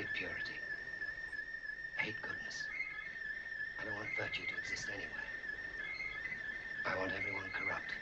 purity. I hate goodness. I don't want virtue to exist anywhere. I want everyone corrupt.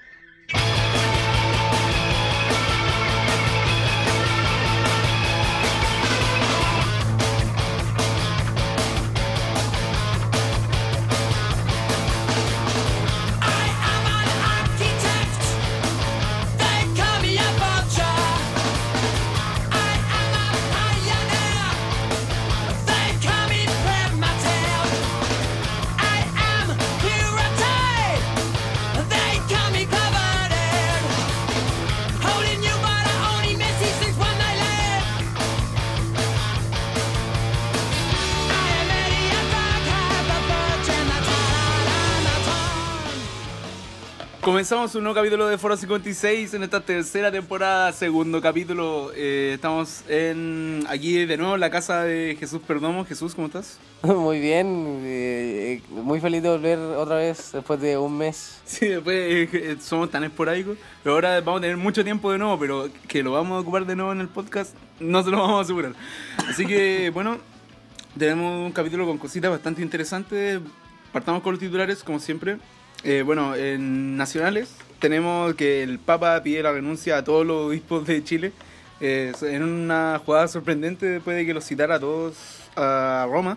Comenzamos un nuevo capítulo de Foro 56 en esta tercera temporada, segundo capítulo. Estamos aquí de nuevo en la casa de Jesús Perdomo. Jesús, ¿cómo estás? Muy bien, muy feliz de volver otra vez después de un mes. Sí, después somos tan esporádicos, pero ahora vamos a tener mucho tiempo de nuevo, pero que lo vamos a ocupar de nuevo en el podcast, no se lo vamos a asegurar. Así que, bueno, tenemos un capítulo con cositas bastante interesantes. Partamos con los titulares, como siempre. Bueno, en nacionales tenemos que el Papa pide la renuncia a todos los obispos de Chile en una jugada sorprendente después de que los citara a todos a Roma.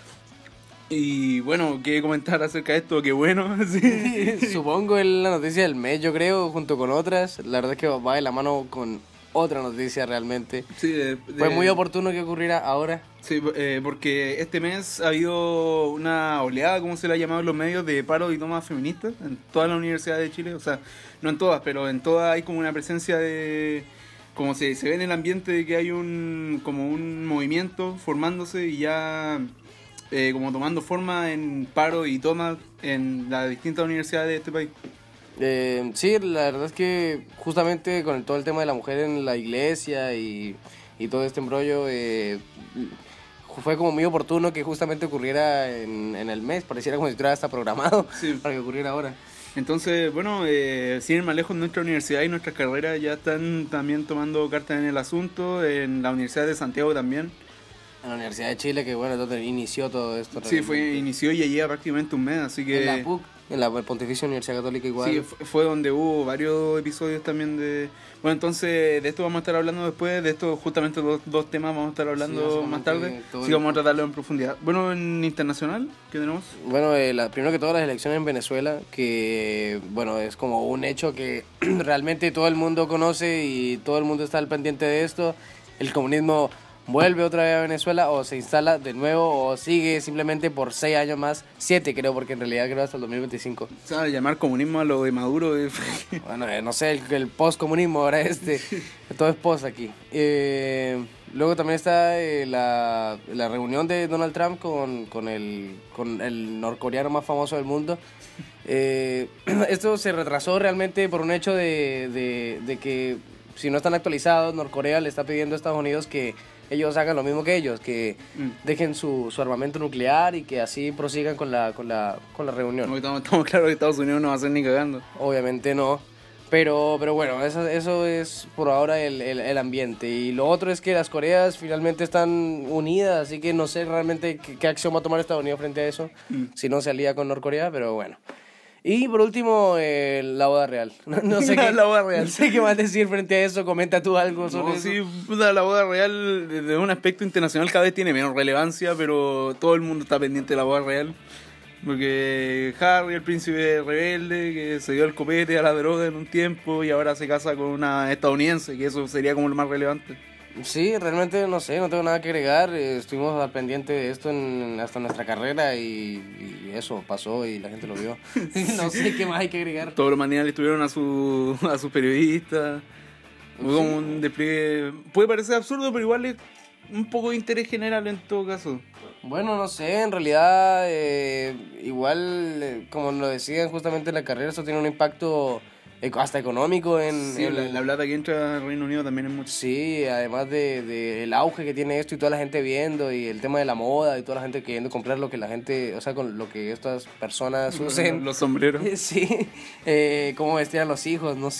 Y bueno, ¿qué comentar acerca de esto? Qué bueno. Sí. Supongo es la noticia del mes, yo creo, junto con otras. La verdad es que va de la mano con otra noticia realmente. Sí, fue muy oportuno que ocurriera ahora. Sí, porque este mes ha habido una oleada, como se le ha llamado en los medios, de paro y tomas feministas en todas las universidades de Chile. O sea, no en todas, pero en todas hay como una presencia de... Como se ve en el ambiente de que hay como un movimiento formándose y ya como tomando forma en paro y tomas en las distintas universidades de este país. Sí, la verdad es que justamente con todo el tema de la mujer en la iglesia y todo este embrollo, fue como muy oportuno que justamente ocurriera en el mes. Pareciera como si estuviera hasta programado, sí, para que ocurriera ahora. Entonces, bueno, sin ir más lejos, nuestra universidad y nuestras carreras ya están también tomando cartas en el asunto. En la Universidad de Santiago también. En la Universidad de Chile, que bueno, donde inició todo esto. Sí, inició y ya lleva prácticamente un mes, así que... En la PUC, en la Pontificia Universidad Católica igual. Sí, fue donde hubo varios episodios también de... Bueno, entonces de esto vamos a estar hablando después, de estos justamente dos temas vamos a estar hablando más tarde. Sí, vamos a tratarlo en profundidad. Bueno, en internacional, ¿qué tenemos? Bueno, primero que todo las elecciones en Venezuela, que bueno, es como un hecho que realmente todo el mundo conoce y todo el mundo está al pendiente de esto. El comunismo vuelve otra vez a Venezuela o se instala de nuevo o sigue simplemente por 6 años más, 7 creo, porque en realidad creo hasta el 2025. O sea, llamar comunismo a lo de Maduro. Bueno, no sé, el post-comunismo ahora todo es post aquí. Luego también está la reunión de Donald Trump con el norcoreano más famoso del mundo. Esto se retrasó realmente por un hecho de que si no están actualizados, Norcorea le está pidiendo a Estados Unidos que ellos hagan lo mismo que ellos, que dejen su armamento nuclear y que así prosigan con la reunión. No, estamos claros que Estados Unidos no va a hacer ni cagando. Obviamente no, pero bueno, eso es por ahora el ambiente. Y lo otro es que las Coreas finalmente están unidas, así que no sé realmente qué acción va a tomar Estados Unidos frente a eso, si no se alía con Norcorea, pero bueno. Y por último, la boda real. No sé la boda real. No sé qué más decir frente a eso. Comenta tú algo sobre eso. Sí, la boda real desde un aspecto internacional cada vez tiene menos relevancia, pero todo el mundo está pendiente de la boda real. Porque Harry, el príncipe rebelde, que se dio el copete a la droga en un tiempo y ahora se casa con una estadounidense, que eso sería como lo más relevante. Sí, realmente no sé, no tengo nada que agregar. Estuvimos al pendiente de esto hasta nuestra carrera y eso pasó y la gente lo vio. No sé qué más hay que agregar. Todos los matinales estuvieron a sus periodistas. Fue como un despliegue. Puede parecer absurdo, pero igual es un poco de interés general en todo caso. Bueno, no sé, en realidad igual, como lo decían justamente en la carrera, eso tiene un impacto hasta económico sí, la plata que entra al Reino Unido también es mucho. Sí, además de el auge que tiene esto y toda la gente viendo y el tema de la moda y toda la gente queriendo comprar lo que la gente, o sea, con lo que estas personas usen. Los sombreros. Sí, cómo vestir a los hijos, no sé.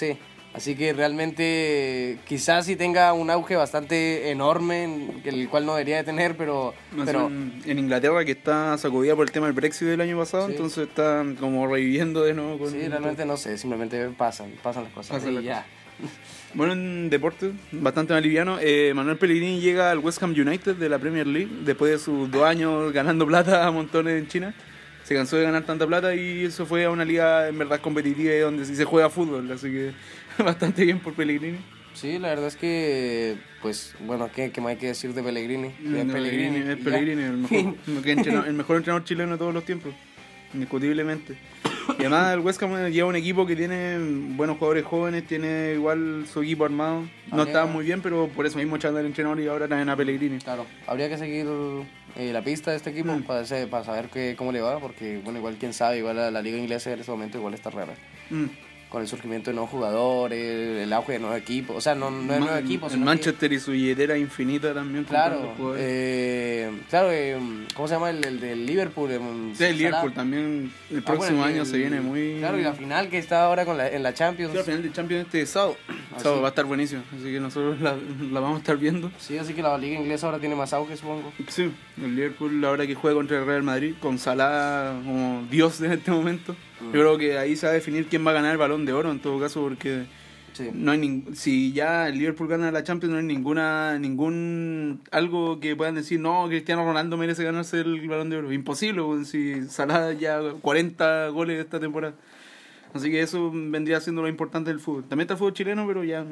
Así que realmente quizás sí tenga un auge bastante enorme, el cual no debería de tener, pero en Inglaterra, que está sacudida por el tema del Brexit del año pasado, Sí. entonces están como reviviendo de nuevo con... sí, realmente no sé, simplemente pasan las cosas. Pasan y las ya. Bueno, en deporte, bastante más liviano, Manuel Pellegrini llega al West Ham United de la Premier League después de sus 2 años ganando plata a montones en China. Se cansó de ganar tanta plata y eso fue a una liga en verdad competitiva y donde sí se juega fútbol, así que bastante bien por Pellegrini. Sí, la verdad es que, pues, bueno, ¿qué más hay que decir de Pellegrini? Que Es Pellegrini, el mejor entrenador chileno de todos los tiempos, indiscutiblemente. Y además el West Ham lleva un equipo que tiene buenos jugadores jóvenes, tiene igual su equipo armado. No estaba muy bien, pero por eso mismo echaron al entrenador y ahora traen a Pellegrini. Claro, habría que seguir la pista de este equipo para saber cómo le va, porque, bueno, igual quién sabe, igual la liga inglesa en este momento igual está rara. Con el surgimiento de nuevos jugadores, el auge de nuevos equipos, o sea, no de nuevos equipos, El sino Manchester y su billetera infinita también. claro, Claro, ¿cómo se llama el del Liverpool? sí, el Liverpool Salah. también el próximo año se viene muy... Claro, y la final que está ahora en la Champions. Sí, al final del Champions este sábado. Sábado va a estar buenísimo, así que nosotros la vamos a estar viendo. Sí, así que la liga inglesa ahora tiene más auge, supongo. Sí, el Liverpool ahora que juega contra el Real Madrid, con Salah como Dios en este momento. Yo creo que ahí se va a definir quién va a ganar el Balón de Oro en todo caso, porque Sí. no hay si ya el Liverpool gana la Champions, no hay ningún algo que puedan decir, no, Cristiano Ronaldo merece ganarse el Balón de Oro. Imposible, pues, si Salah ya 40 goles esta temporada. Así que eso vendría siendo lo importante del fútbol. También está el fútbol chileno, pero ya...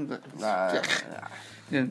Bien.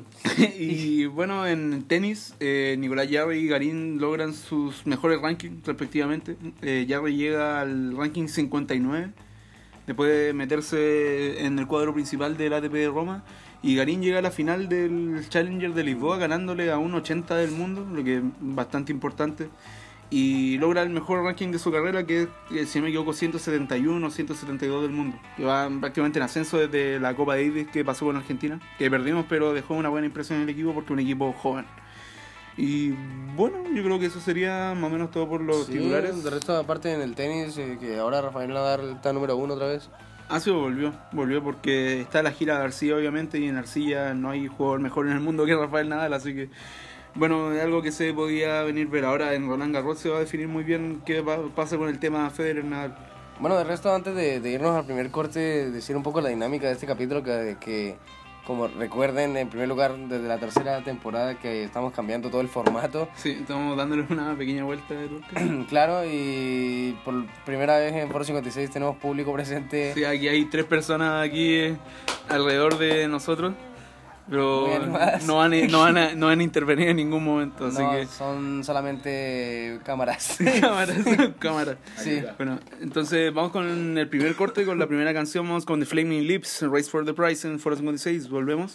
Y bueno, en tenis, Nicolás Jarry y Garín logran sus mejores rankings respectivamente. Jarry llega al ranking 59 después de meterse en el cuadro principal del ATP de Roma, y Garín llega a la final del Challenger de Lisboa ganándole a un 80 del mundo, lo que es bastante importante, y logra el mejor ranking de su carrera, que es, si no me equivoco, 171 o 172 del mundo, que va prácticamente en ascenso desde la Copa Davis que pasó con Argentina, que perdimos, pero dejó una buena impresión en el equipo porque es un equipo joven. Y bueno, yo creo que eso sería más o menos todo por los titulares. De resto, aparte en el tenis, que ahora Rafael Nadal está número 1 otra vez. Sí, volvió porque está la gira de Arcilla, obviamente, y en Arcilla no hay jugador mejor en el mundo que Rafael Nadal, así que bueno, es algo que se podía venir ver. Ahora en Roland Garros se va a definir muy bien qué pasa con el tema Federer-Nadal. Bueno, de resto, antes de irnos al primer corte, decir un poco la dinámica de este capítulo, que como recuerden, en primer lugar, desde la tercera temporada que estamos cambiando todo el formato. Sí, estamos dándole una pequeña vuelta de tuerca. Claro, y por primera vez en Foro 56 tenemos público presente. Sí, aquí hay 3 personas aquí alrededor de nosotros, pero Muy animadas. no van a intervenir en ningún momento, así No, que... son solamente cámaras. cámaras. Sí. Bueno, entonces vamos con el primer corte, con la primera canción, vamos con The Flaming Lips, Race for the Prize en Foro 56, volvemos.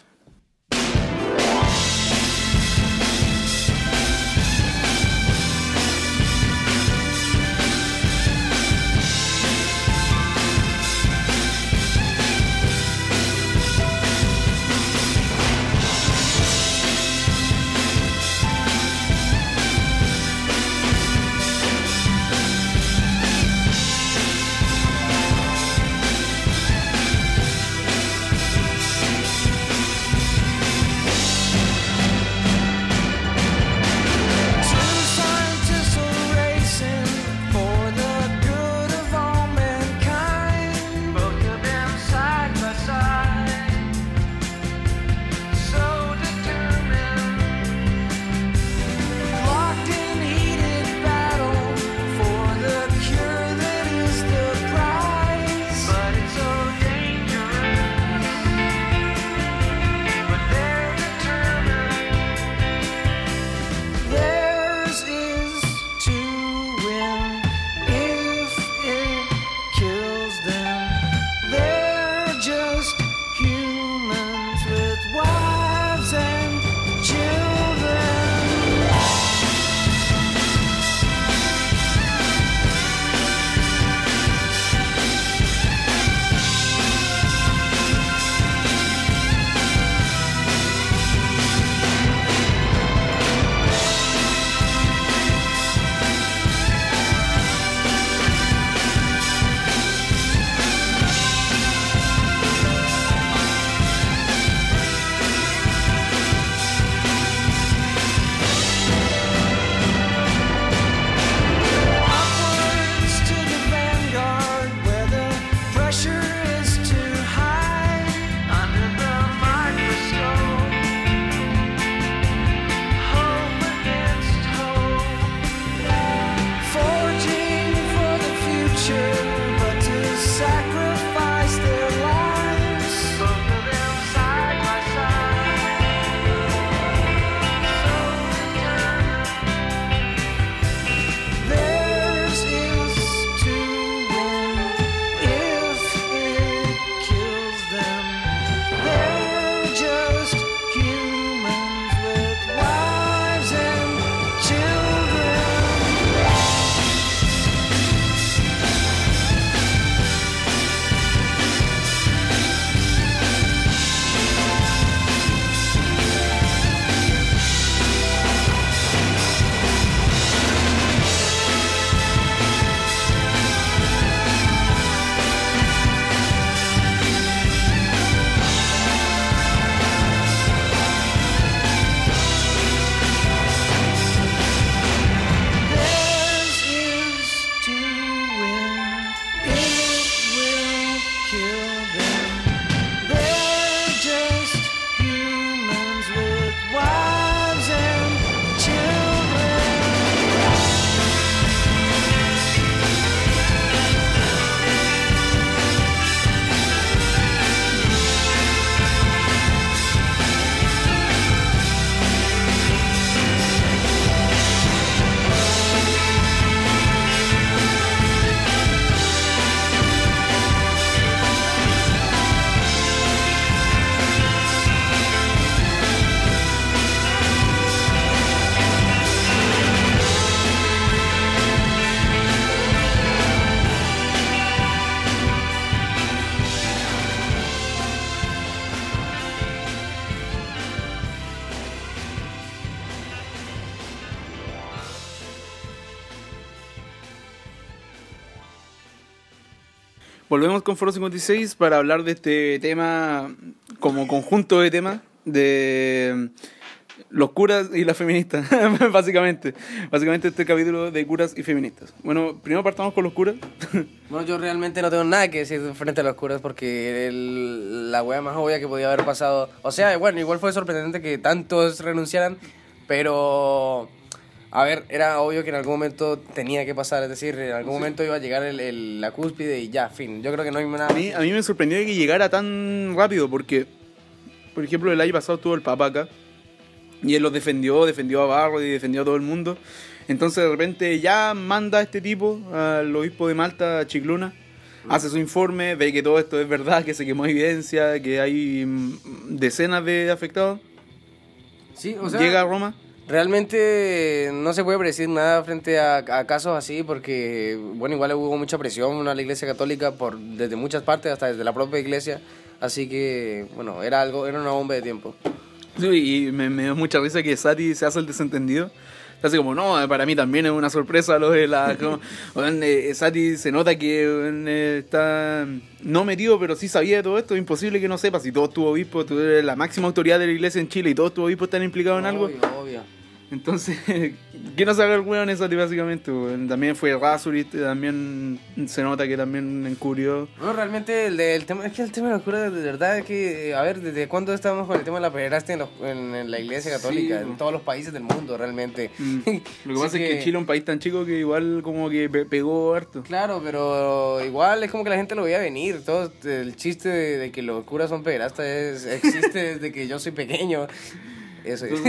Volvemos con Foro 56 para hablar de este tema como conjunto de temas de los curas y las feministas, básicamente. Básicamente este capítulo de curas y feministas. Bueno, primero partamos con los curas. Bueno, yo realmente no tengo nada que decir frente a los curas porque la wea más obvia que podía haber pasado... O sea, bueno, igual fue sorprendente que tantos renunciaran, pero... A ver, era obvio que en algún momento tenía que pasar, es decir, en algún momento iba a llegar la cúspide y ya, fin. Yo creo que no hay nada... A mí me sorprendió que llegara tan rápido porque, por ejemplo, el año pasado estuvo el Papa acá y él los defendió a Barro y defendió a todo el mundo. Entonces de repente ya manda a este tipo, al obispo de Malta, a Chicluna, hace su informe, ve que todo esto es verdad, que se quemó evidencia, que hay decenas de afectados. Sí, o sea... Llega a Roma. Realmente no se puede predecir nada frente a casos así porque, bueno, igual hubo mucha presión a la Iglesia Católica desde muchas partes, hasta desde la propia Iglesia, así que, bueno, era una bomba de tiempo. Sí, y me dio mucha risa que Sati se hace el desentendido. Se hace como, no, para mí también es una sorpresa lo de la... Sati se nota que está no metido, pero sí sabía de todo esto. Es imposible que no sepa. Si todos tus obispos, tú eres la máxima autoridad de la iglesia en Chile y todos tus obispos están implicados en algo. Obvio. Entonces, ¿qué no sabe el weón en Sati básicamente? También fue Rasurit, también se nota que también encubrió. No, realmente el tema, es que el tema de la cura de verdad es que, a ver, ¿desde cuándo estamos con el tema de la pederastia en la Iglesia Católica? Sí, en todos los países del mundo, realmente. Lo que pasa es que Chile es un país tan chico que igual como que pegó harto. Claro, pero igual es como que la gente lo veía venir. Todo el chiste de que los curas son pederastas existe desde que yo soy pequeño. Eso es.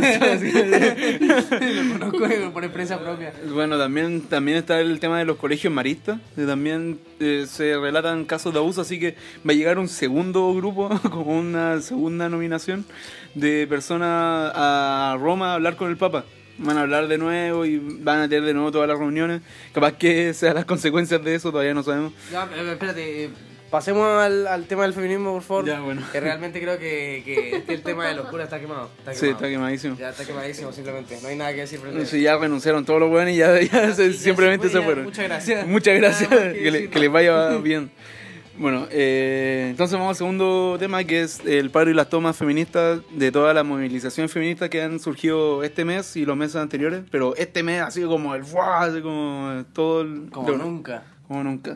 Lo conozco por experiencia propia. Bueno, también está el tema de los colegios maristas. Que también se relatan casos de abuso, así que va a llegar un segundo grupo con una segunda nominación de personas a Roma a hablar con el Papa. Van a hablar de nuevo y van a tener de nuevo todas las reuniones. Capaz que sean las consecuencias de eso, todavía no sabemos. Ya, espérate. Pasemos al tema del feminismo, por favor. Ya, bueno. Que realmente creo que el tema de los curas está quemado. Sí, está quemadísimo. Ya está quemadísimo, simplemente. No hay nada que decir frente a eso. Sí, ya renunciaron todos los buenos y ya simplemente se fueron. Muchas gracias. Muchas gracias, Nada más que les vaya bien. Bueno, entonces vamos al segundo tema, que es el paro y las tomas feministas de todas las movilizaciones feministas que han surgido este mes y los meses anteriores. Pero este mes ha sido como el ¡fuah! Así como todo el... Como nunca. Como nunca.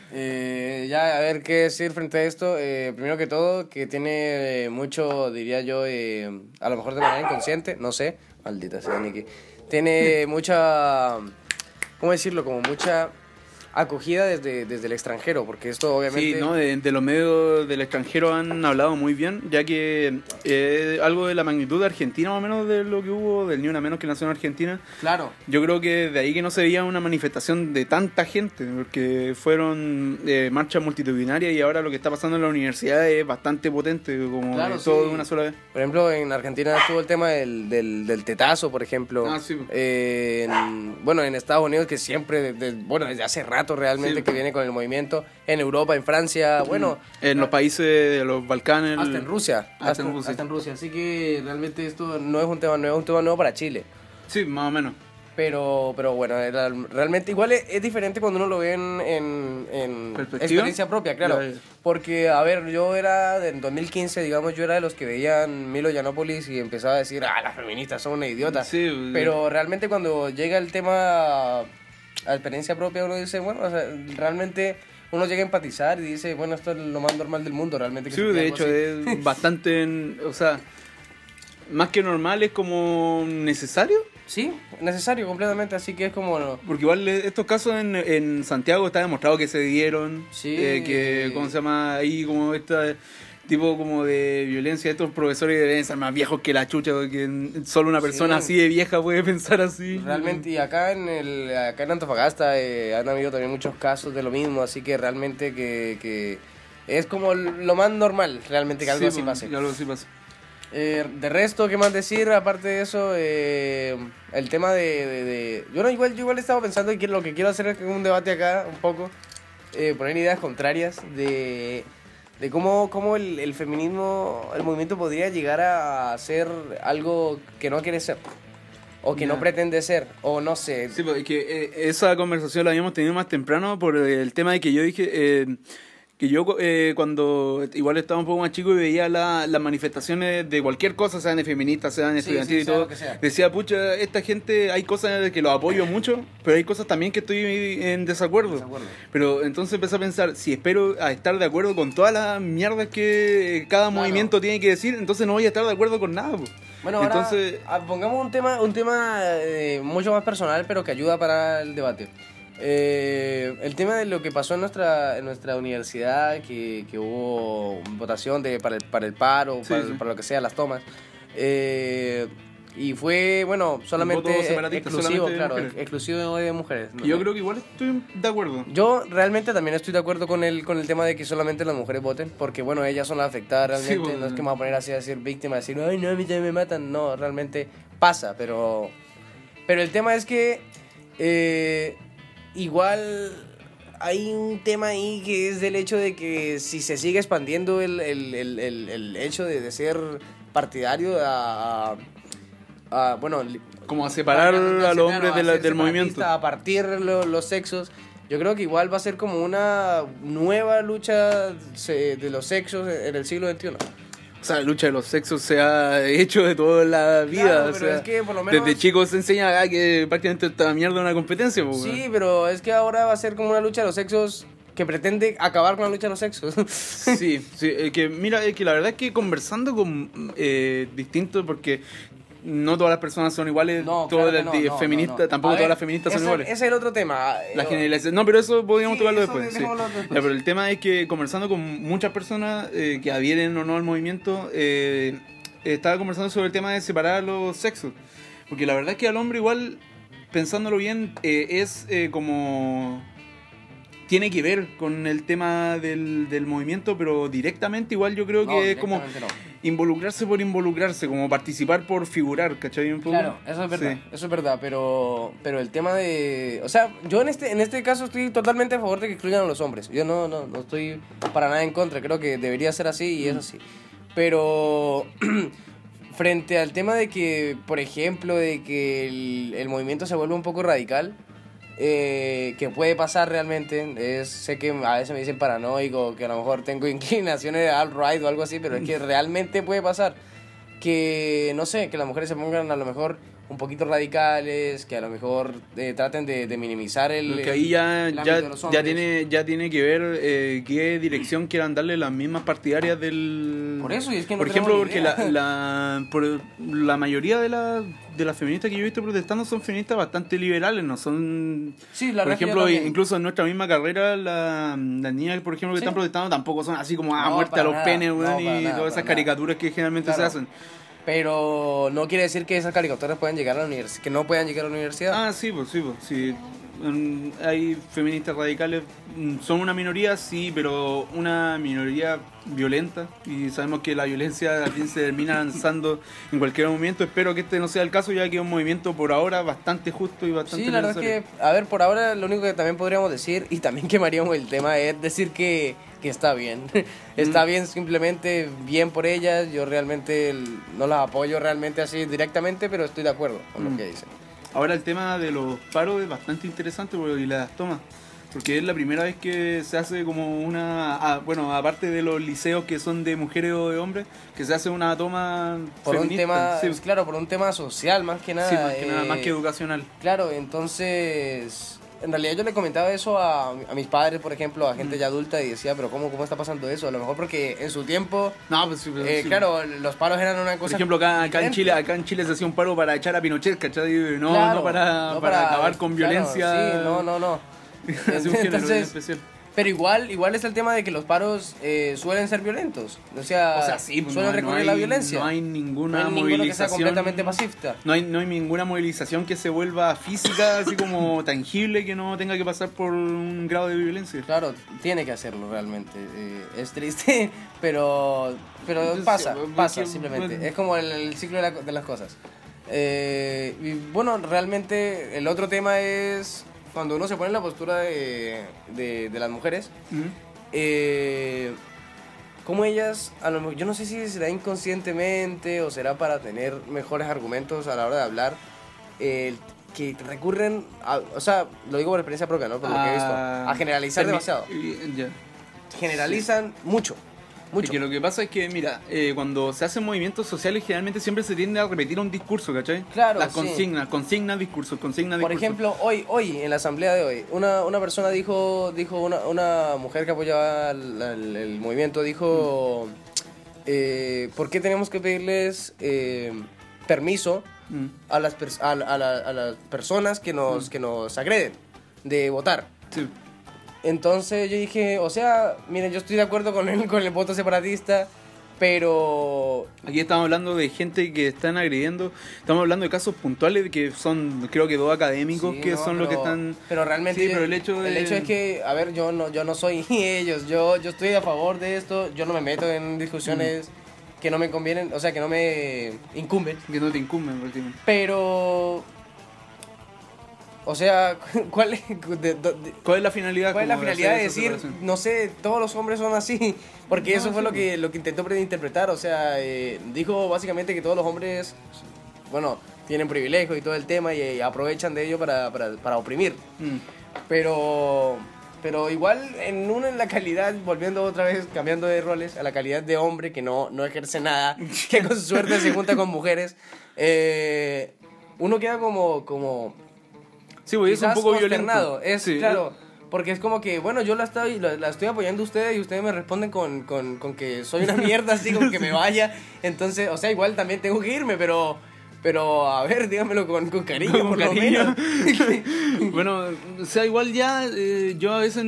Ya, a ver qué decir frente a esto. Primero que todo, que tiene mucho, diría yo, a lo mejor de manera inconsciente, no sé, maldita sea, Niki. Tiene mucha, ¿cómo decirlo? Como mucha acogida desde el extranjero, porque esto obviamente... Sí, ¿no? De los medios del extranjero han hablado muy bien, ya que algo de la magnitud de Argentina, más o menos, de lo que hubo, del Ni Una Menos que nació en Argentina. Claro. Yo creo que de ahí que no se veía una manifestación de tanta gente, porque fueron marchas multitudinarias y ahora lo que está pasando en la universidad es bastante potente, como claro, todo sí. de una sola vez. Por ejemplo, en Argentina estuvo el tema del tetazo, por ejemplo. Ah, sí. En Estados Unidos, que siempre, desde hace rato realmente, sí, que viene con el movimiento. En Europa, en Francia, bueno. En los países de los Balcanes. Hasta en Rusia. Hasta en Rusia. Así que realmente esto no es un tema nuevo, es un tema nuevo para Chile. Sí, más o menos. Pero bueno, realmente igual es diferente cuando uno lo ve en experiencia propia, claro. Ya. Porque, a ver, yo era en 2015, digamos, yo era de los que veían Milo Yiannopoulos y empezaba a decir, las feministas son una idiota. Sí, pero realmente cuando llega el tema a experiencia propia, uno dice, bueno, o sea, realmente uno llega a empatizar y dice, bueno, esto es lo más normal del mundo, realmente. Que sí, de hecho, es bastante, o sea, más que normal, es como necesario. Sí, necesario completamente, así que es como... Porque igual estos casos en Santiago está demostrado que se dieron, sí. Que, ¿cómo se llama? Ahí como esta tipo como de violencia, estos profesores deben ser más viejos que la chucha, porque solo una persona así de vieja puede pensar así. Realmente, y acá en Antofagasta han habido también muchos casos de lo mismo, así que realmente que es como lo más normal, realmente, que algo así pase. Algo así pasa. De resto, ¿qué más decir? Aparte de eso, el tema de yo igual estaba pensando que lo que quiero hacer es un debate acá, un poco, poner ideas contrarias de cómo el feminismo, el movimiento podría llegar a ser algo que no quiere ser. o que no pretende ser, o no sé. Sí, porque esa conversación la habíamos tenido más temprano por el tema de que yo dije que yo cuando igual estaba un poco más chico y veía las manifestaciones de cualquier cosa, sean de feministas, sean estudiantiles y sea todo, lo que sea. decía, pucha, esta gente, hay cosas de que los apoyo mucho, pero hay cosas también que estoy en desacuerdo. Pero entonces empecé a pensar, si espero a estar de acuerdo con todas las mierdas que cada movimiento tiene que decir, entonces no voy a estar de acuerdo con nada. Bueno, entonces, ahora pongamos un tema mucho más personal, pero que ayuda para el debate. El tema de lo que pasó en nuestra universidad, que hubo votación para el paro, para lo que sea, las tomas. Y fue, bueno, solamente exclusivo, exclusivo de mujeres. Yo creo que igual estoy de acuerdo. Yo realmente también estoy de acuerdo con el tema de que solamente las mujeres voten, porque bueno, ellas son las afectadas realmente. No es que me voy a poner así a decir víctima, decir, ay, no, a mí también me matan. No, realmente pasa, pero el tema es que igual hay un tema ahí que es del hecho de que si se sigue expandiendo el hecho de ser partidario bueno, como a separar a los hombres del movimiento, a partir los sexos, yo creo que igual va a ser como una nueva lucha de los sexos en el siglo XXI. O sea, la lucha de los sexos se ha hecho de toda la vida. Claro, o pero sea, es que por lo menos... desde chicos se enseña que prácticamente esta mierda es una competencia. Pues, sí, pero es que ahora va a ser como una lucha de los sexos que pretende acabar con la lucha de los sexos. Sí, que mira, que la verdad es que conversando con distintos, porque no todas las personas son iguales, todas las feministas, tampoco todas las feministas son iguales. Ese es el otro tema. La generalización. No, pero eso podríamos tocarlo después. Sí. Ya, pero el tema es que conversando con muchas personas que adhieren o no al movimiento, estaba conversando sobre el tema de separar los sexos. Porque la verdad es que al hombre igual, pensándolo bien, es como... tiene que ver con el tema del movimiento, pero directamente igual yo creo que es como involucrarse por involucrarse, como participar por figurar, ¿cachai? Un poco. Claro, eso es verdad, eso es verdad, pero el tema de... O sea, yo en este caso estoy totalmente a favor de que excluyan a los hombres. Yo no estoy para nada en contra, creo que debería ser así y es así. Pero... frente al tema de que, por ejemplo, de que el movimiento se vuelve un poco radical... que puede pasar realmente, sé que a veces me dicen paranoico, que a lo mejor tengo inclinaciones alt-right o algo así, pero es que realmente puede pasar que, no sé, que las mujeres se pongan a lo mejor un poquito radicales, que a lo mejor traten de minimizar que ahí ya tiene que ver qué dirección quieran darle las mismas partidarias del... Por eso, y es que no por ejemplo, porque idea. la mayoría de las feministas que yo he visto protestando son feministas bastante liberales, no son... Sí, la por ejemplo, incluso en nuestra misma carrera, las niñas, por ejemplo, que están protestando tampoco son así como muerte a los penes, y todas esas caricaturas que generalmente se hacen. Pero no quiere decir que esas caricaturas puedan llegar a la universidad, que no puedan llegar a la universidad. Ah, sí. Hay feministas radicales, son una minoría, sí, pero una minoría violenta, y sabemos que la violencia al fin se termina lanzando en cualquier momento. Espero que este no sea el caso, ya que es un movimiento por ahora bastante justo y bastante sí, la verdad es que, a ver, por ahora lo único que también podríamos decir, y también quemaríamos el tema, es decir que está bien. Está bien, simplemente bien por ellas. Yo realmente no las apoyo realmente así directamente, pero estoy de acuerdo con lo que dicen. Ahora el tema de los paros es bastante interesante y las tomas, porque es la primera vez que se hace como bueno, aparte de los liceos que son de mujeres o de hombres, que se hace una toma por feminista. Un tema, claro, por un tema social más que nada. Sí, más que nada, más que educacional. Claro, entonces... En realidad yo le comentaba eso a mis padres, por ejemplo, a gente ya adulta, y decía, pero ¿cómo está pasando eso? A lo mejor porque en su tiempo, claro, los paros eran una cosa... Por ejemplo, acá en Chile se hacía un paro para echar a Pinochet, ¿cachai? No para acabar con violencia. Sí, no. Entonces, especial. Pero igual es el tema de que los paros suelen ser violentos. O sea sí, suelen recurrir a la violencia. No hay ninguna movilización que sea completamente pacífica. No hay ninguna movilización que se vuelva física, así como tangible, que no tenga que pasar por un grado de violencia. Claro, tiene que hacerlo realmente. Es triste, pero pasa simplemente. Bueno. Es como el ciclo de las cosas. Y bueno, realmente el otro tema es... Cuando uno se pone en la postura de las mujeres, como ellas, yo no sé si será inconscientemente o será para tener mejores argumentos a la hora de hablar, que recurren, o sea, lo digo por experiencia propia, ¿no? Por lo que he visto, a generalizar demasiado. Ya. Generalizan mucho. Y que lo que pasa es que, mira, cuando se hacen movimientos sociales, generalmente siempre se tiende a repetir un discurso, ¿cachai? Claro, Las sí. consignas, discursos, consignas, Por discursos. ejemplo, hoy, en la asamblea de hoy, una persona dijo una mujer que apoyaba el movimiento, dijo, ¿por qué tenemos que pedirles permiso a las personas que nos agreden de votar? Sí. Entonces yo dije, o sea, miren, yo estoy de acuerdo con el voto separatista, pero... Aquí estamos hablando de gente que están agrediendo, estamos hablando de casos puntuales que son, creo que 2 académicos Sí, que no, son los que están... Pero realmente... Sí, pero el hecho es que, a ver, yo no soy ellos, yo estoy a favor de esto, yo no me meto en discusiones que no me convienen, o sea, que no me incumben. Que no te incumben, prácticamente. Pero... O sea, ¿cuál es la finalidad? ¿Cuál es la como finalidad de hacer esa decir, separación? no sé, todos los hombres son así? Porque No, eso fue sí. lo que intentó interpretar. O sea, dijo básicamente que todos los hombres, bueno, tienen privilegios y todo el tema y aprovechan de ello para oprimir. Pero igual en la calidad, volviendo otra vez, cambiando de roles, a la calidad de hombre que no ejerce nada, que con suerte se junta con mujeres, uno queda como Sí, pues es un quizás poco consternado. violento. Es Sí, claro, porque es como que, bueno, yo la estoy apoyando a ustedes y ustedes me responden con que soy una mierda, así con que me vaya. Entonces, o sea, igual también tengo que irme, pero a ver, dígamelo con cariño, Con por cariño. lo menos. Bueno, o sea, igual ya, yo a veces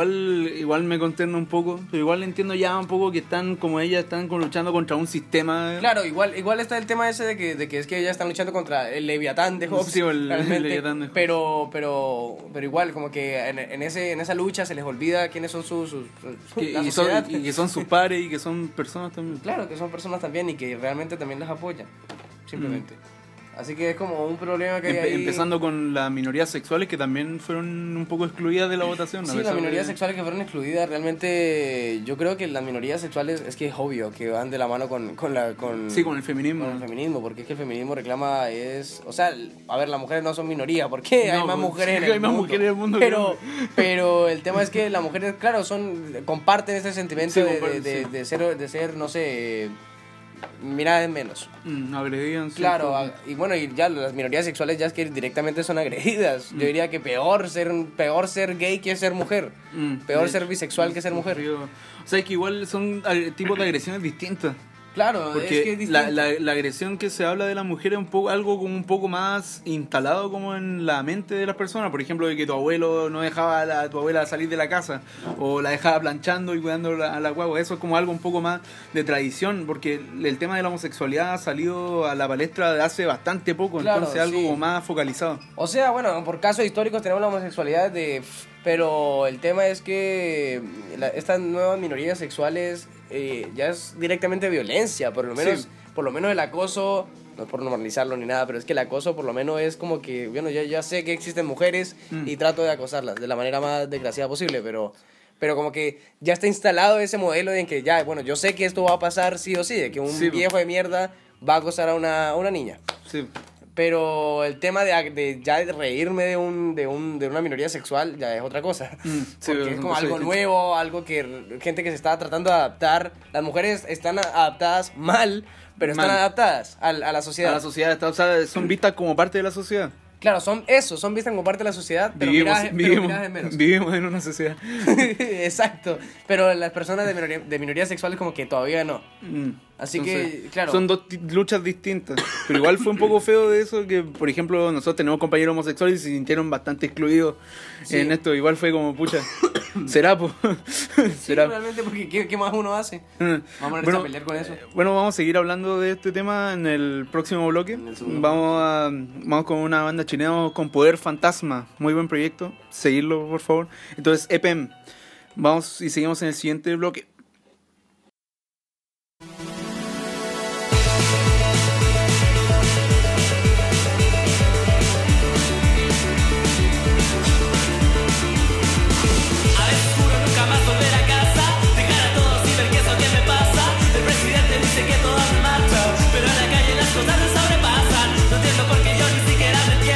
igual me consterno un poco, pero igual entiendo ya un poco que están como ellas, están como luchando contra un sistema. Claro, igual está el tema ese de que es que ellas están luchando contra el Leviatán de Hobbes. Sí, el realmente, Leviatán de Hobbes. pero igual, como que en esa lucha se les olvida quiénes son la y sociedad. que son sus pares y que son personas también. Claro, que son personas también y que realmente también las apoyan, simplemente. Así que es como un problema que hay ahí. Empezando con las minorías sexuales que también fueron un poco excluidas de la votación. Sí, las minorías sexuales que fueron excluidas, realmente yo creo que las minorías sexuales es que es obvio que van de la mano con el feminismo. Con el feminismo, porque es que el feminismo reclama o sea, a ver, las mujeres no son minoría, porque hay No, más pues, mujeres en sí, el hay mundo. más mujeres en el mundo que pero el tema es que las mujeres, claro, comparten este sentimiento Sí, de ser, no sé, miradas en menos. Agredidas. Claro, y bueno, y ya las minorías sexuales ya es que directamente son agredidas. Yo diría que peor ser gay que ser mujer. Peor ser bisexual que ser mujer. O sea, es que igual son tipos de agresiones distintas. Claro, Porque es que es distinto. la agresión que se habla de la mujer es algo como un poco más instalado como en la mente de las personas. Por ejemplo, de que tu abuelo no dejaba a tu abuela salir de la casa, o la dejaba planchando y cuidando a la guagua. Eso es como algo un poco más de tradición, porque el tema de la homosexualidad ha salido a la palestra de hace bastante poco, Claro, entonces algo sí. como más focalizado. O sea, bueno, por casos históricos tenemos la homosexualidad pero el tema es que estas nuevas minorías sexuales ya es directamente violencia, por lo menos el acoso, no es por normalizarlo ni nada, pero es que el acoso por lo menos es como que, bueno, ya sé que existen mujeres y trato de acosarlas de la manera más desgraciada posible, pero como que ya está instalado ese modelo en que ya, bueno, yo sé que esto va a pasar sí o sí, de que un viejo de mierda va a acosar a una niña. Sí. Pero el tema de reírme de una minoría sexual ya es otra cosa. Porque es como algo nuevo, algo que gente que se está tratando de adaptar. Las mujeres están adaptadas mal, pero están adaptadas a la sociedad. A la sociedad, o sea, son vistas como parte de la sociedad. Claro, son vistas como parte de la sociedad, pero miradas en menos. Vivimos en una sociedad. Exacto, pero las personas de minorías sexuales como que todavía no. Así Entonces, que, claro. son dos luchas distintas. Pero igual fue un poco feo de eso, que por ejemplo nosotros tenemos compañeros homosexuales y se sintieron bastante excluidos en esto. Igual fue como, pucha, será, pues. Sí, realmente, porque ¿qué más uno hace? Vamos a pelear con eso. Bueno, vamos a seguir hablando de este tema en el próximo bloque. Vamos con una banda chilena con Poder Fantasma. Muy buen proyecto. Seguirlo, por favor. Entonces, EPM. Vamos y seguimos en el siguiente bloque. Que todo me marcha, pero en la calle las cosas me sobrepasan. No entiendo por qué yo ni siquiera me entiendo.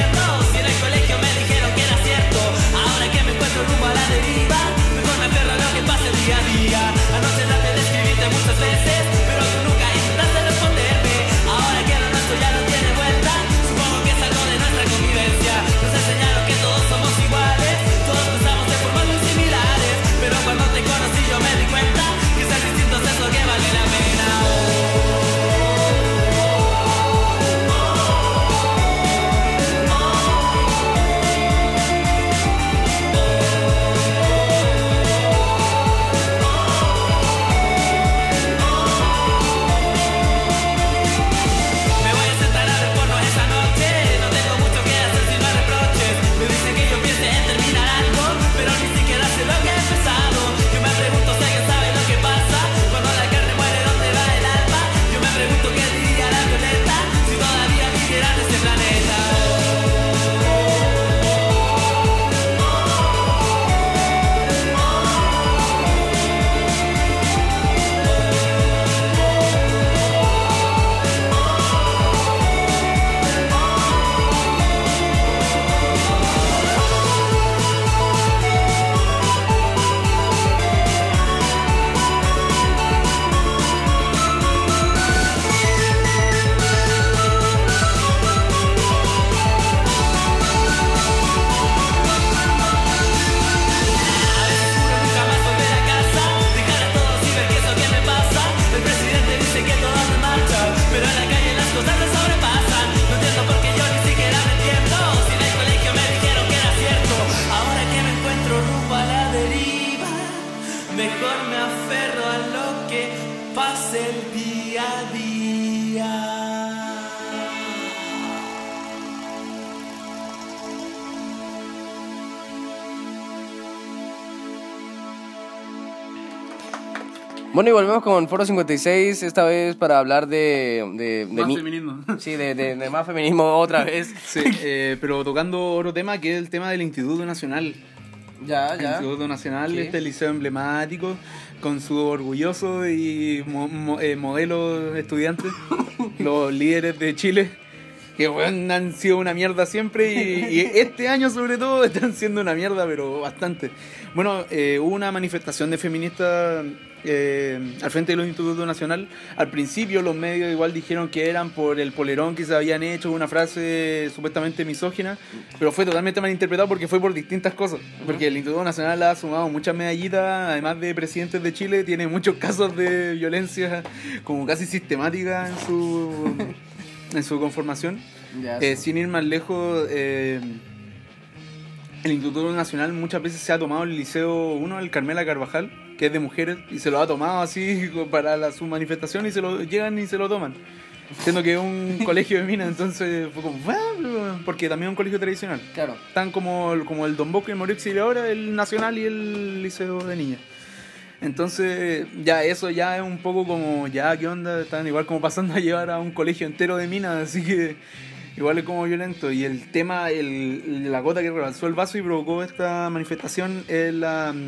Bueno, y volvemos con Foro 56, esta vez para hablar de Más feminismo. Sí, de más feminismo otra vez. Sí, pero tocando otro tema que es el tema del Instituto Nacional. Ya. El Instituto Nacional, Sí. este liceo emblemático, con su orgulloso y modelo estudiantes, los líderes de Chile, que bueno, han sido una mierda siempre y este año sobre todo están siendo una mierda, pero bastante. Bueno, hubo una manifestación de feministas al frente de los Institutos Nacional. Al principio los medios igual dijeron que eran por el polerón que se habían hecho, una frase supuestamente misógina, pero fue totalmente malinterpretado porque fue por distintas cosas. Porque el Instituto Nacional ha sumado muchas medallitas, además de presidentes de Chile, tiene muchos casos de violencia como casi sistemática en su conformación. Ya, Sin ir más lejos, el Instituto Nacional muchas veces se ha tomado el Liceo 1, el Carmela Carvajal, que es de mujeres, y se lo ha tomado así para su manifestación y llegan y se lo toman. Siendo que es un colegio de minas, entonces fue como, "Bueno", porque también es un colegio tradicional. Claro. Están como el Don Bosco y el Mauricio Auxiliadora, el Nacional y el Liceo de Niñas. Entonces, ya eso ya es un poco como, ya, ¿qué onda? Están igual como pasando a llevar a un colegio entero de minas, así que igual es como violento. Y el tema, la gota que rebalsó el vaso y provocó esta manifestación es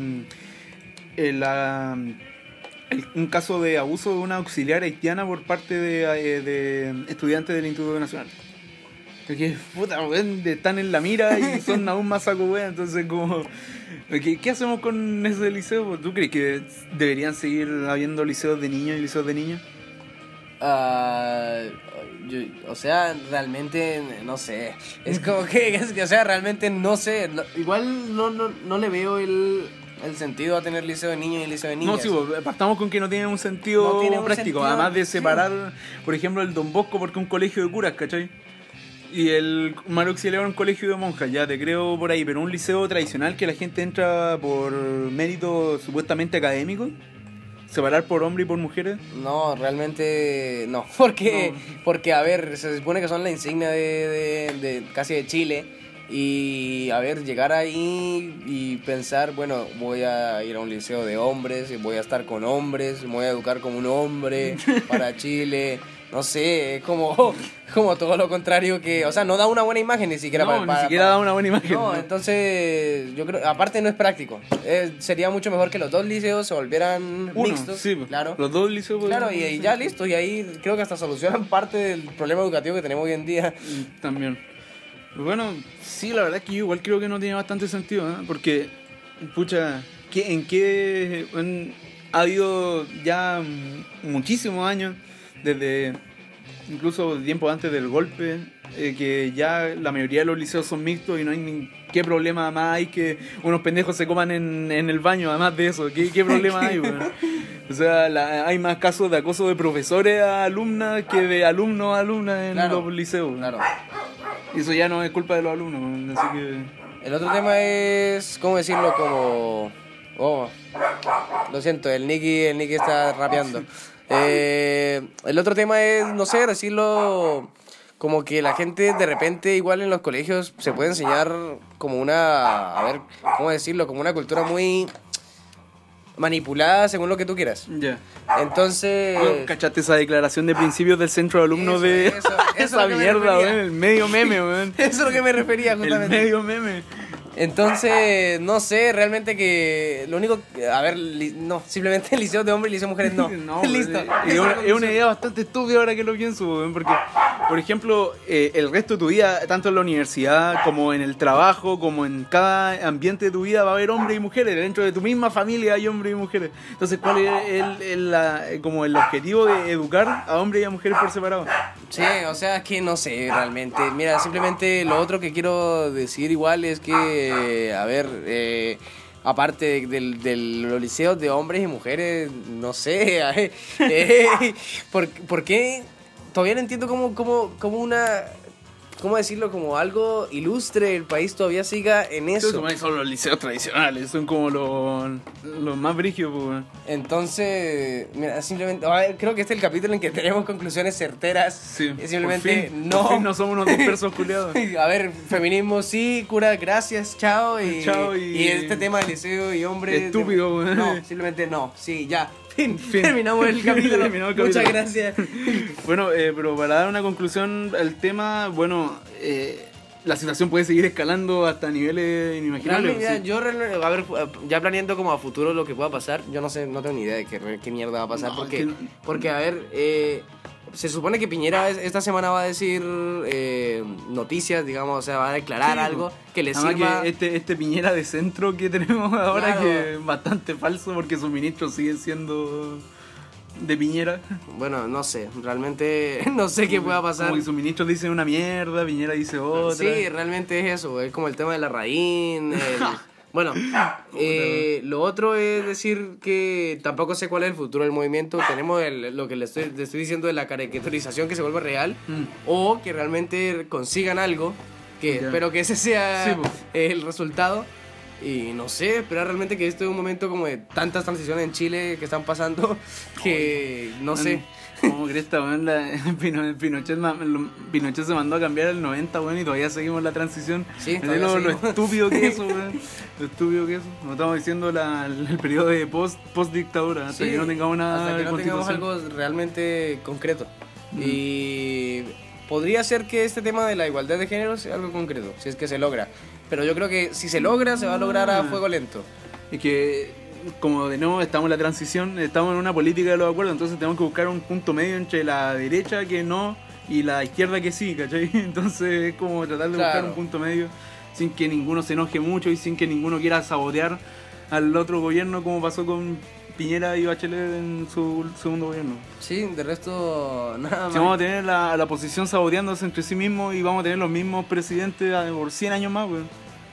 un caso de abuso de una auxiliar haitiana por parte de estudiantes del Instituto Nacional. Porque, puta, weón, están en la mira y son aún más saco weón, entonces como... ¿Qué hacemos con ese liceo? ¿Tú crees que deberían seguir habiendo liceos de niños y liceos de niñas? O sea, realmente no sé. Es como que, o sea, realmente no sé. Igual no le veo el sentido a tener liceo de niños y liceo de niñas. No, sí, partamos con que no tiene un sentido No tiene un práctico. sentido, Además de sí. separar, por ejemplo, el Don Bosco porque es un colegio de curas, ¿cachai? Y el Mario Auxiliar un colegio de monjas, ya te creo por ahí, pero un liceo tradicional que la gente entra por mérito supuestamente académico, separar por hombre y por mujeres. No, realmente no. Porque a ver, se supone que son la insignia de casi de Chile. Y a ver, llegar ahí y pensar, bueno, voy a ir a un liceo de hombres, y voy a estar con hombres, me voy a educar como un hombre para Chile. No sé, es como todo lo contrario que... O sea, no da una buena imagen ni siquiera No, ni siquiera da una buena imagen. No, entonces yo creo... Aparte no es práctico. Sería mucho mejor que los dos liceos se volvieran mixtos. Sí, claro. Los dos liceos. Claro, y ya listo. Y ahí creo que hasta solucionan parte del problema educativo que tenemos hoy en día. También. Bueno, sí, la verdad es que yo igual creo que no tiene bastante sentido, ¿eh? Porque, pucha, ha habido ya muchísimos años, desde incluso tiempo antes del golpe, que ya la mayoría de los liceos son mixtos y no hay ni qué problema más hay que unos pendejos se coman en el baño, además de eso. ¿Qué problema hay, weón? O sea, hay más casos de acoso de profesores a alumnas que de alumnos a alumnas en los liceos. Claro. Y eso ya no es culpa de los alumnos, weón, así que... El otro tema es, ¿cómo decirlo? Como... Oh, lo siento, el Nicky está rapeando. El otro tema es, no sé, decirlo como que la gente de repente igual en los colegios se puede enseñar como una, a ver, ¿cómo decirlo? Como una cultura muy manipulada según lo que tú quieras. Ya. Entonces... ¿Cachaste esa declaración de principios del centro de alumnos de eso esa es lo que me mierda, refería. weón? El medio meme, weón. Eso es lo que me refería El justamente. medio meme. Entonces, no sé, realmente que lo único, a ver, no, simplemente el liceo de hombres y liceo de mujeres no. No, Listo. es una idea bastante estúpida ahora que lo pienso, weón, porque, por ejemplo, el resto de tu vida, tanto en la universidad como en el trabajo, como en cada ambiente de tu vida, va a haber hombres y mujeres. Dentro de tu misma familia hay hombres y mujeres. Entonces, ¿cuál es como el objetivo de educar a hombres y a mujeres por separado? Sí, o sea, es que no sé, realmente. Mira, simplemente lo otro que quiero decir igual es que, a ver, aparte de los liceos de hombres y mujeres, no sé, ¿por qué? Todavía no entiendo cómo una... ¿Cómo decirlo? Como algo ilustre, el país todavía siga en eso. Son los liceos tradicionales, son como los más brígidos, pues, weón. Entonces, mira, simplemente, a ver, creo que este es el capítulo en que tenemos conclusiones certeras. Sí, Y simplemente por fin no somos unos dispersos culiados. A ver, feminismo sí, cura, gracias, chao. Chao, y este tema del liceo y hombres. estúpido, weón. No, simplemente no, sí, ya. Fin. Terminamos el capítulo. Terminamos el Muchas capítulo. gracias. Bueno, pero para dar una conclusión al tema, bueno, la situación puede seguir escalando hasta niveles inimaginables. Realmente, sí. yo, a ver, ya planeando como a futuro lo que pueda pasar, yo no sé, no tengo ni idea de qué mierda va a pasar. No, porque, es que- porque, a ver, se supone que Piñera esta semana va a decir noticias, digamos, o sea, va a declarar Sí, algo que le Además sirva. que este Piñera de centro que tenemos ahora, Claro. que es bastante falso porque sus ministros siguen siendo de Piñera. Bueno, no sé, realmente no sé qué pueda pasar. Como que sus ministros dicen una mierda, Piñera dice otra. Sí, realmente es eso, es como el tema de la raíz. Bueno, lo otro es decir que tampoco sé cuál es el futuro del movimiento. Tenemos lo que le estoy diciendo de la caricaturización que se vuelve real, o que realmente consigan algo, que Ya. espero que ese sea Sí, pues. el resultado. Y no sé, esperar realmente que esto es un momento como de tantas transiciones en Chile que están pasando, que no sé. Como cresta, weón, Pinochet se mandó a cambiar el 90, weón, y todavía seguimos la transición. Sí, Así todavía lo seguimos. estúpido que es eso, weón. Lo estúpido que es eso. Nos estamos diciendo el periodo de post dictadura, hasta Sí, que no tengamos una hasta que no tengamos constitución. algo realmente concreto. Y podría ser que este tema de la igualdad de género sea algo concreto, si es que se logra. Pero yo creo que si se logra, se va a lograr a fuego lento. Es que, como de nuevo estamos en la transición, estamos en una política de los acuerdos, entonces tenemos que buscar un punto medio entre la derecha que no y la izquierda que sí, ¿cachai? Entonces es como tratar de buscar Claro. un punto medio sin que ninguno se enoje mucho y sin que ninguno quiera sabotear al otro gobierno, como pasó con Piñera y Bachelet en su segundo gobierno. Sí, de resto, nada más. Si vamos a tener la oposición saboteándose entre sí mismos y vamos a tener los mismos presidentes por 100 años más, weón.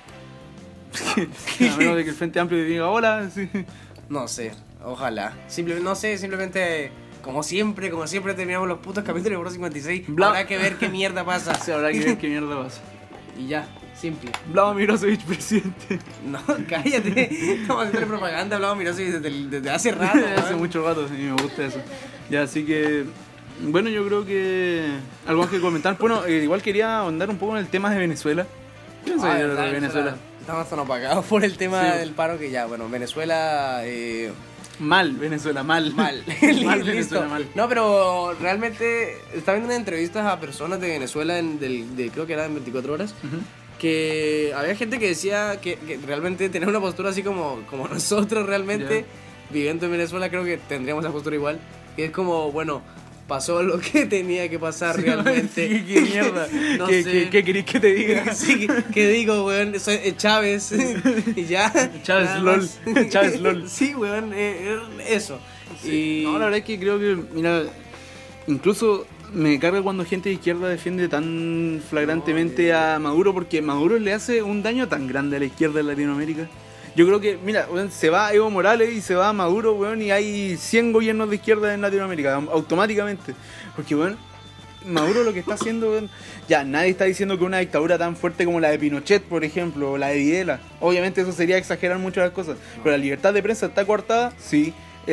A menos de que el Frente Amplio diga hola, sí. No sé, ojalá. No sé, simplemente, como siempre terminamos los putos capítulos de Bro 56. Bla- Habrá que ver qué mierda pasa. Sí, habrá que ver qué mierda pasa. Y ya, simple. Vlado Mirosevic, presidente. No, cállate. Estamos haciendo propaganda, hablamos Mirosevic desde hace rato. Hace weón. mucho rato y me gusta eso. Ya, así que, bueno, yo creo que algo más que comentar. Bueno, igual quería ahondar un poco en el tema de Venezuela. ¿Qué Ah, piensas de verdad, Venezuela? Estamos tan apagados por el tema Sí. del paro que ya, bueno, Venezuela... Mal, Venezuela, mal. Mal. Mal, Listo. Venezuela, mal. No, pero realmente estaba viendo unas entrevistas a personas de Venezuela creo que era en 24 horas. Ujú. Que había gente que decía que realmente tener una postura así como nosotros realmente, Ya. viviendo en Venezuela, creo que tendríamos esa postura igual. Que es como, bueno, pasó lo que tenía que pasar realmente. Sí, qué mierda. No ¿Qué, sé. qué querés que te diga? Sí, ¿qué digo, weón? Soy Chávez. Y ya. Chávez nada LOL. más. Chávez LOL. Sí, weón, eso. Sí. Y... No, la verdad es que creo que, mira, incluso me carga cuando gente de izquierda defiende tan flagrantemente a Maduro, porque Maduro le hace un daño tan grande a la izquierda en Latinoamérica. Yo creo que, mira, weón, se va Evo Morales y se va Maduro, weón, y hay 100 gobiernos de izquierda en Latinoamérica, automáticamente. Porque, weón, Maduro lo que está haciendo, weón, ya nadie está diciendo que una dictadura tan fuerte como la de Pinochet, por ejemplo, o la de Videla, obviamente eso sería exagerar mucho las cosas, pero la libertad de prensa está coartada, sí.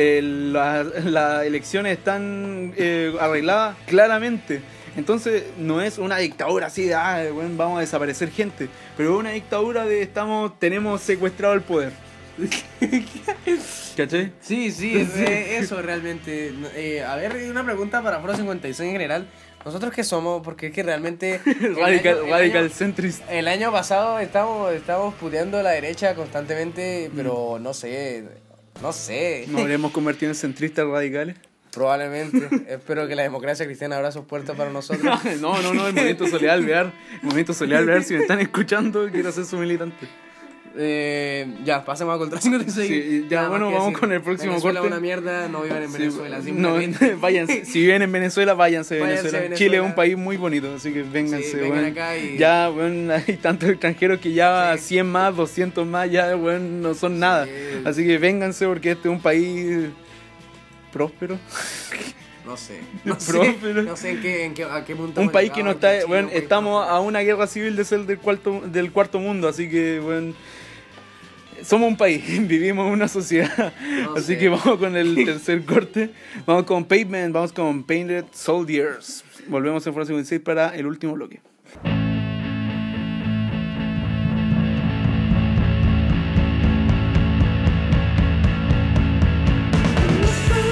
Las elecciones están arregladas claramente. Entonces no es una dictadura así de bueno, vamos a desaparecer gente, pero es una dictadura de tenemos secuestrado el poder. ¿Cachai? Sí, eso realmente. A ver, una pregunta para Foro 56 en general. ¿Nosotros qué somos? Porque es que realmente... Radical centrist. El año pasado estábamos puteando a la derecha constantemente, pero no sé. ¿Nos habremos convertido en centristas radicales? Probablemente. Espero que la democracia cristiana abra sus puertas para nosotros. No, el Movimiento Soledad Alvear. El Movimiento Soledad Alvear, si me están escuchando, quiero ser su militante. Ya, pasemos a Contra 56. Sí, ya, Nada más bueno, que vamos decir. con el próximo Venezuela corte. es una mierda, no vivan en Sí, Venezuela. no, Simplemente. váyanse. Si viven en Venezuela, váyanse a Váyanse Venezuela. a Venezuela. Chile es un país muy bonito, así que vénganse. Sí, vengan weón. acá y- Ya, bueno, hay tantos extranjeros que ya Sí. 100 más, 200 más, ya, bueno, no son nada. Así que vénganse porque este es un país próspero. No sé. Próspero. No sé a qué punto. Un hemos país que llegado, no está, Chile, bueno, un país estamos próspero. a una guerra civil de ser del cuarto mundo, así que, bueno, somos un país, vivimos en una sociedad. No Así sé. que vamos con el tercer corte. Vamos con Pavement, vamos con Painted Soldiers. Volvemos en Foro 56 para el último bloque. Listen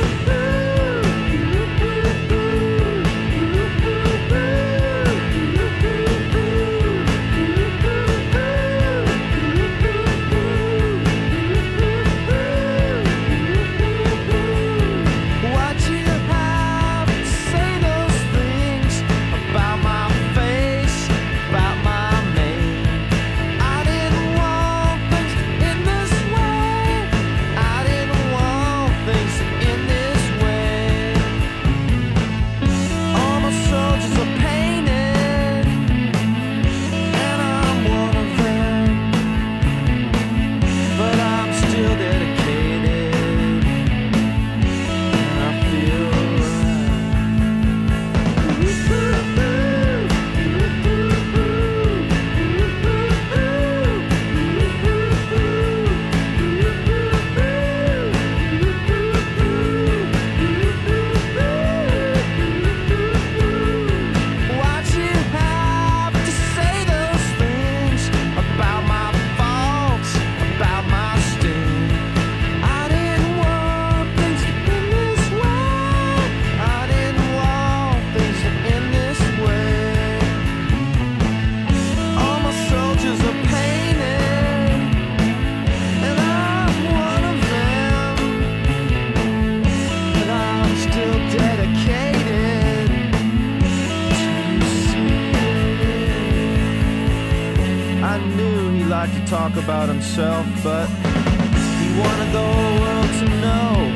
like to talk about himself, but he wanted the whole world to know.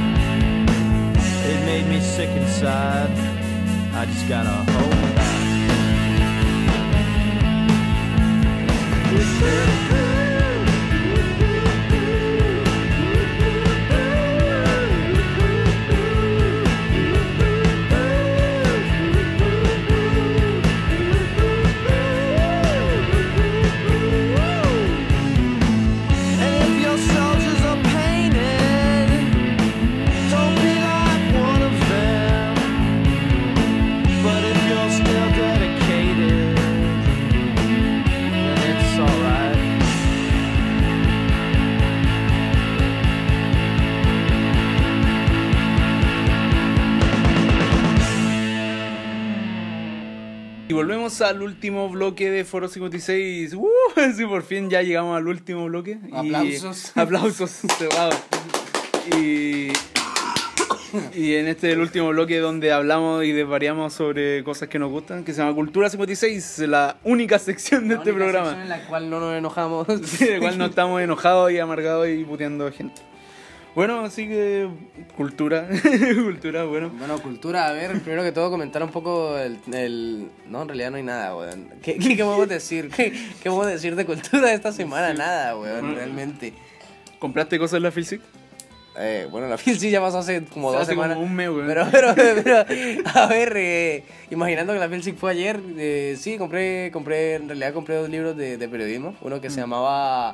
It made me sick inside. I just gotta hold back. Y volvemos al último bloque de Foro 56. Sí, por fin ya llegamos al último bloque. Aplausos. Aplausos, cebado. Y en este el último bloque donde hablamos y desvariamos sobre cosas que nos gustan, que se llama Cultura 56, la única sección de este programa. En la cual no nos enojamos. Sí, de cual no estamos enojados y amargados y puteando gente. Bueno, así que cultura, cultura, bueno. Bueno, cultura, a ver, primero que todo comentar un poco el... No, en realidad no hay nada, weón. ¿Qué podemos decir? ¿Qué podemos decir de cultura esta semana? Nada, weón, realmente. ¿Compraste cosas en la Filsic? Bueno, la Filsic ya pasó hace como 2 semanas. Como un mes, weón. Pero, a ver, imaginando que la Filsic fue ayer, sí, compré, en realidad compré 2 libros de periodismo. Uno que se llamaba...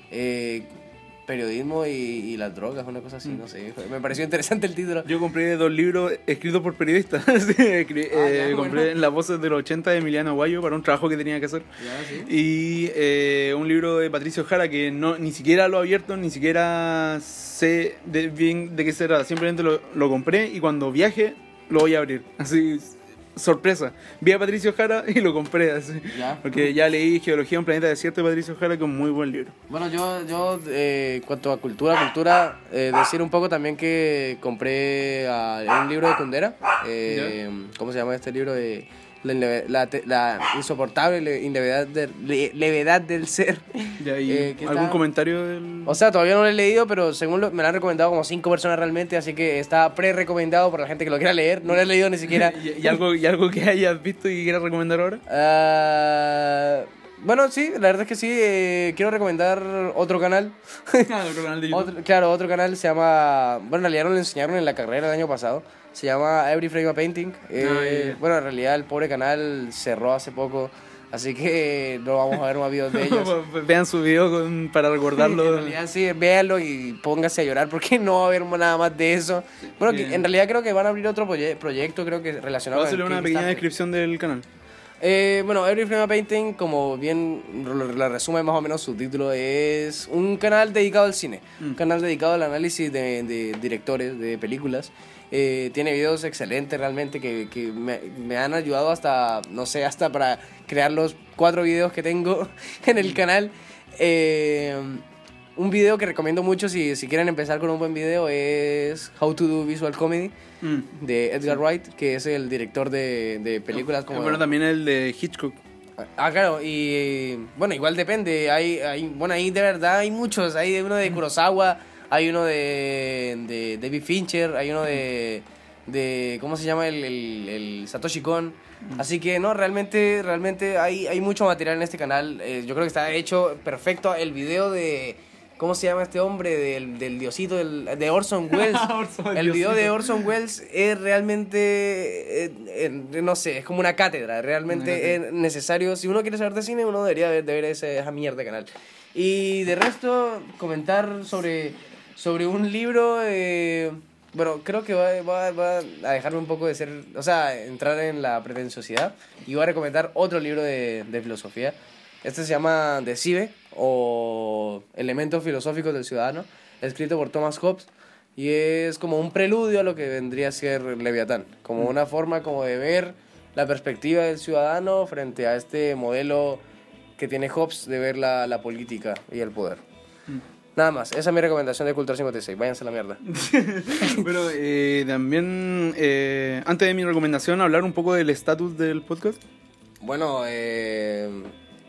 Periodismo y las drogas, una cosa así, no sé. Me pareció interesante el título. Yo compré 2 libros escritos por periodistas. Sí, compré bueno. Las voces de los 80 de Emiliano Aguayo para un trabajo que tenía que hacer. Ya, sí. Y un libro de Patricio Jara que ni siquiera lo he abierto, ni siquiera sé bien de qué se trata. Simplemente lo compré y cuando viaje lo voy a abrir. Así, sorpresa. Vi a Patricio Jara y lo compré así. Ya. Porque ya leí Geología en un planeta desierto de Patricio Jara, que es un muy buen libro. Bueno, yo cuanto a cultura, decir un poco también que compré un libro de Kundera. ¿Cómo se llama este libro? De la insoportable levedad del ser. Ya, ¿y algún comentario del...? O sea, todavía no lo he leído, pero según me lo han recomendado como 5 personas realmente, así que está pre-recomendado por la gente que lo quiera leer. No lo he leído ni siquiera. ¿Y algo que hayas visto y quieras recomendar ahora? Bueno, sí, la verdad es que sí. Quiero recomendar otro canal. Otro canal de YouTube. Otro canal se llama... Bueno, en realidad no lo enseñaron en la carrera el año pasado. Se llama Every Frame a Painting. Bueno, en realidad el pobre canal cerró hace poco. Así que no vamos a ver más videos de ellos. Vean su video para recordarlo. En realidad sí, véanlo y pónganse a llorar porque no va a haber nada más de eso. Bueno, en realidad creo que van a abrir otro proyecto, creo que relacionado con... Voy a hacer una pequeña Kickstarter. descripción del canal. Bueno, Every Frame a Painting, como bien la resume más o menos su título, es un canal dedicado al cine. Un canal dedicado al análisis de directores, de películas. Tiene videos excelentes realmente que me han ayudado hasta, no sé, hasta para crear los 4 videos que tengo en el canal. Un video que recomiendo mucho si quieren empezar con un buen video es How to Do Visual Comedy de Edgar Wright, que es el director de películas como... Bueno, también el de Hitchcock. Claro, y bueno, igual depende. Bueno, ahí de verdad hay muchos. Hay uno de Kurosawa, hay uno de David Fincher, hay uno de ¿cómo se llama? El Satoshi Kon. Así que no, realmente hay mucho material en este canal. Yo creo que está hecho perfecto el video de... ¿Cómo se llama este hombre? Del diosito, de Orson Welles. El video de Orson Welles es realmente, no sé, es como una cátedra. Realmente es necesario. Si uno quiere saber de cine, uno debería ver esa mierda de canal. Y de resto, comentar sobre un libro... bueno, creo que va a dejarme un poco de ser... O sea, entrar en la pretenciosidad. Y voy a recomendar otro libro de filosofía. Este se llama Decibe, o Elementos Filosóficos del Ciudadano, escrito por Thomas Hobbes. Y es como un preludio a lo que vendría a ser Leviatán. Como una forma como de ver la perspectiva del ciudadano frente a este modelo que tiene Hobbes de ver la política y el poder. Nada más, esa es mi recomendación de Cultura 56, váyanse a la mierda. Pero también, antes de mi recomendación, hablar un poco del estatus del podcast. Bueno,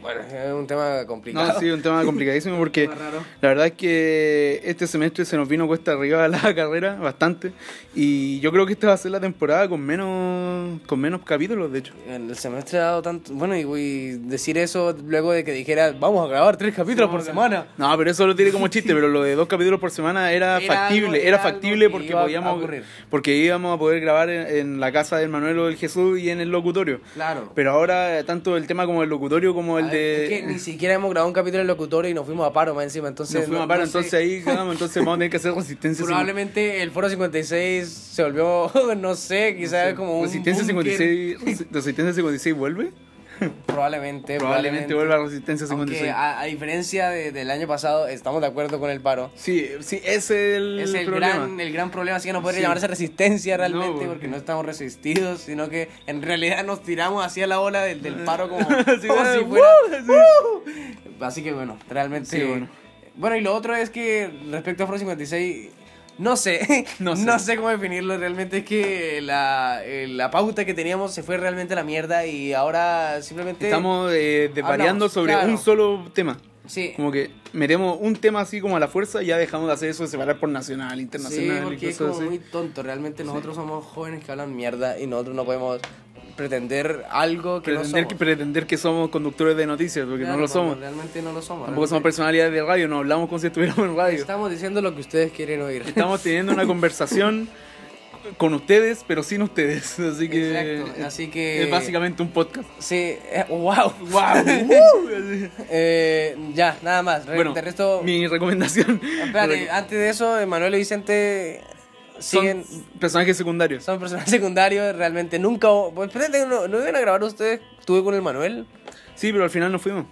Bueno, es un tema complicado. No, sí, un tema complicadísimo porque Más raro. la verdad es que este semestre se nos vino cuesta arriba la carrera bastante y yo creo que esta va a ser la temporada con menos capítulos, de hecho. El semestre ha dado tanto... Bueno, y decir eso luego de que dijera, vamos a grabar 3 capítulos por semana. No, pero eso lo tiene como chiste, pero lo de 2 capítulos por semana era factible, era factible algo que porque iba a podíamos ocurrir. porque íbamos a poder grabar en la casa del Manuel o del Jesús y en el locutorio. Claro. Pero ahora tanto el tema como el locutorio como el Es que ni siquiera hemos grabado un capítulo en locutorio y nos fuimos a paro más encima, entonces... nos fuimos a paro, entonces ahí quedamos, entonces vamos a tener que hacer resistencia. Probablemente el Foro 56 se volvió, no sé, quizás como un Resistencia búnker. 56, Resistencia 56 vuelve. Probablemente Vuelva a Resistencia 56. Aunque a diferencia del año pasado, estamos de acuerdo con el paro. Sí, ese es el problema. El gran problema, así que no podría Sí. llamarse resistencia realmente, No, porque no estamos resistidos, sino que en realidad nos tiramos hacia la ola del paro como, Así, como si ¡woo! fuera... Así. Así que bueno, realmente... Sí, bueno. Bueno, y lo otro es que respecto a Foro 56... No sé, No sé. no sé cómo definirlo. Realmente es que la pauta que teníamos se fue realmente a la mierda y ahora simplemente... Estamos desvariando hablamos, sobre claro. un solo tema. Sí, Como que metemos un tema así como a la fuerza y ya dejamos de hacer eso de separar por nacional, sí, internacional y porque es cosas como así. muy tonto. Realmente nosotros somos jóvenes que hablan mierda y nosotros no podemos pretender algo que no somos. Pretender que somos conductores de noticias, porque Claro, no lo somos. Realmente no lo somos. Tampoco somos personalidades de radio, no hablamos como si estuviéramos en radio. Estamos diciendo lo que ustedes quieren oír. Estamos teniendo una conversación con ustedes, pero sin ustedes. Así que, Exacto, así que... es básicamente un podcast. Sí, wow. Ya, nada más. Bueno, de resto... mi recomendación. Espérate, antes de eso, Emanuel y Vicente siguen... Son personajes secundarios. Son personajes secundarios, realmente nunca... Pues, espérate, ¿no iban a grabar ustedes? ¿Estuve con el Manuel? Sí, pero al final nos fuimos.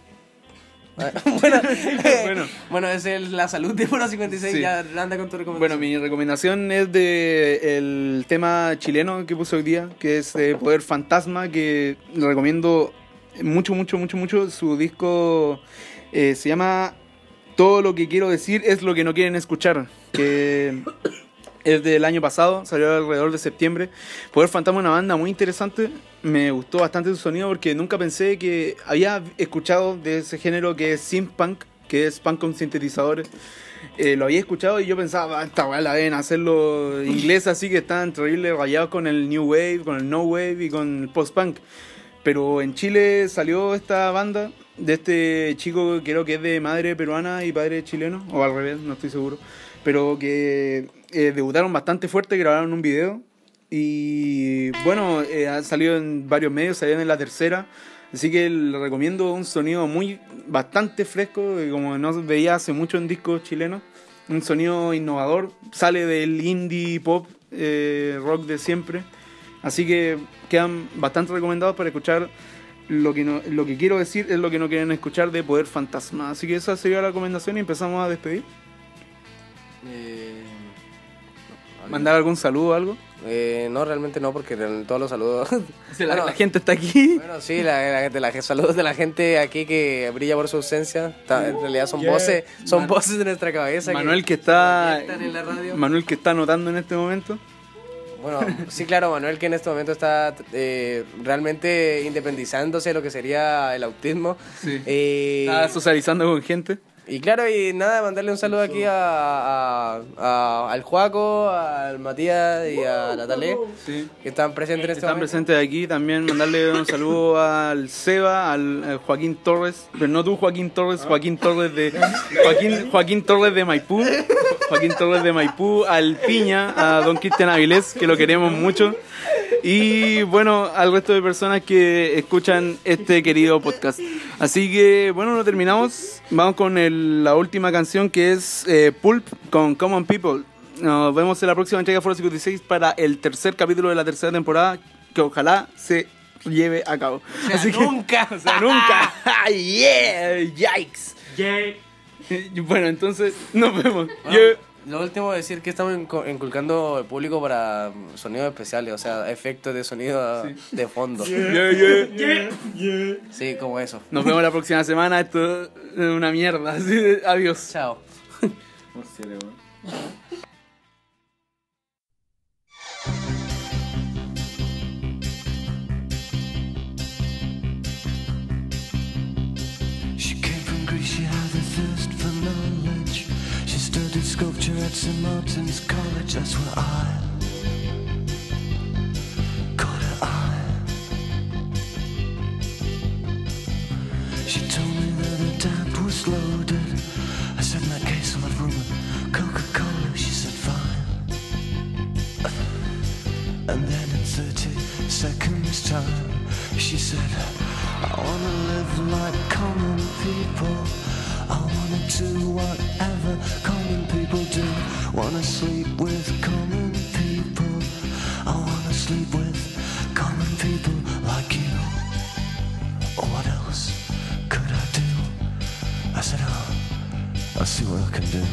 Bueno, bueno, es la salud de Foro 56, Sí. ya anda con tu recomendación. Bueno, mi recomendación es de el tema chileno que puse hoy día, que es Poder Fantasma, que le recomiendo mucho, mucho, mucho, mucho. Su disco se llama Todo lo que quiero decir es lo que no quieren escuchar, que es del año pasado, salió alrededor de septiembre. Poder Fantasma es una banda muy interesante, me gustó bastante su sonido porque nunca pensé que había escuchado de ese género que es synth punk, que es punk con sintetizadores. Lo había escuchado y yo pensaba, esta weá la deben hacerlo inglés, así que están terrible rayados con el new wave, con el no wave y con el post punk. Pero en Chile salió esta banda de este chico, creo que es de madre peruana y padre chileno, o al revés, no estoy seguro, pero que debutaron bastante fuerte, grabaron un video y bueno, ha salido en varios medios, salió en La Tercera, así que le recomiendo un sonido bastante fresco, como no veía hace mucho en discos chilenos, un sonido innovador, sale del indie pop rock de siempre, así que quedan bastante recomendados para escuchar. Lo que quiero decir es lo que no quieren escuchar de Poder Fantasma, así que esa sería la recomendación y empezamos a despedir. ¿Mandar algún saludo o algo? No, realmente no, porque todos los saludos... La gente está aquí. Bueno, sí, saludos de la gente aquí que brilla por su ausencia. En realidad son voces, voces de nuestra cabeza. Manuel que está proyectan en la radio. Manuel que está anotando en este momento. Bueno, sí, claro, Manuel que en este momento está realmente independizándose de lo que sería el autismo. Sí. Eh, Está socializando con gente. Y claro, y nada, mandarle un saludo aquí al Juaco, al Matías y a la Talé, Sí. que están presentes en este Están momento. presentes aquí. También mandarle un saludo al Seba, al Joaquín Torres. Pero no tú, Joaquín Torres, Joaquín Torres de Maipú. Joaquín Torres de Maipú, al Piña, a don Cristian Avilés, que lo queremos mucho. Y bueno, al resto de personas que escuchan este querido podcast. Así que bueno, lo terminamos. Vamos con la última canción que es Pulp con Common People. Nos vemos en la próxima entrega de Foro 56 para el tercer capítulo de la tercera temporada, que ojalá se lleve a cabo. Así que, nunca. o sea, nunca. ¡Yeah! ¡Yikes! Bueno, entonces nos vemos. Bueno, lo último es decir que estamos inculcando al público para sonidos especiales, o sea, efectos de sonido de fondo. Sí, como eso. Nos vemos la próxima semana. Esto es una mierda. Así de, adiós. Chao. she had a thirst for knowledge. She studied sculpture at St. Martin's College. That's where I caught her eye. She told me that her dad was loaded. I said, in that case I'll have rum and Coca-Cola. She said, fine. And then in 30 seconds time, she said, I wanna live like common people. I wanna do whatever common people do. Wanna sleep with common people. I wanna sleep with common people like you. Or what else could I do? I said, oh, I'll see what I can do.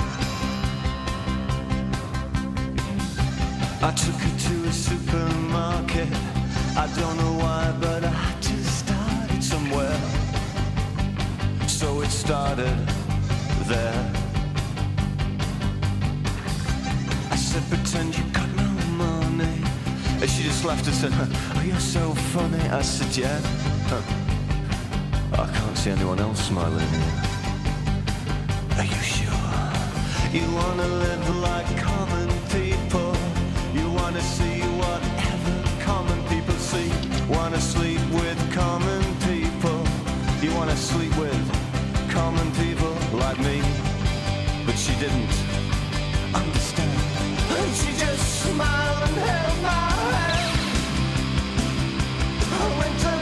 I took her to a supermarket. I don't know why, but I had to start it somewhere. So it started there. I said, pretend you got no money. And she just laughed and said, oh, you're so funny. I said, yeah. I can't see anyone else smiling here. Are you sure? You wanna live like common people. You wanna see whatever common people see. Wanna sleep with common people. You wanna sleep with common people like me. But she didn't understand. And she just smiled and held my hand. I went to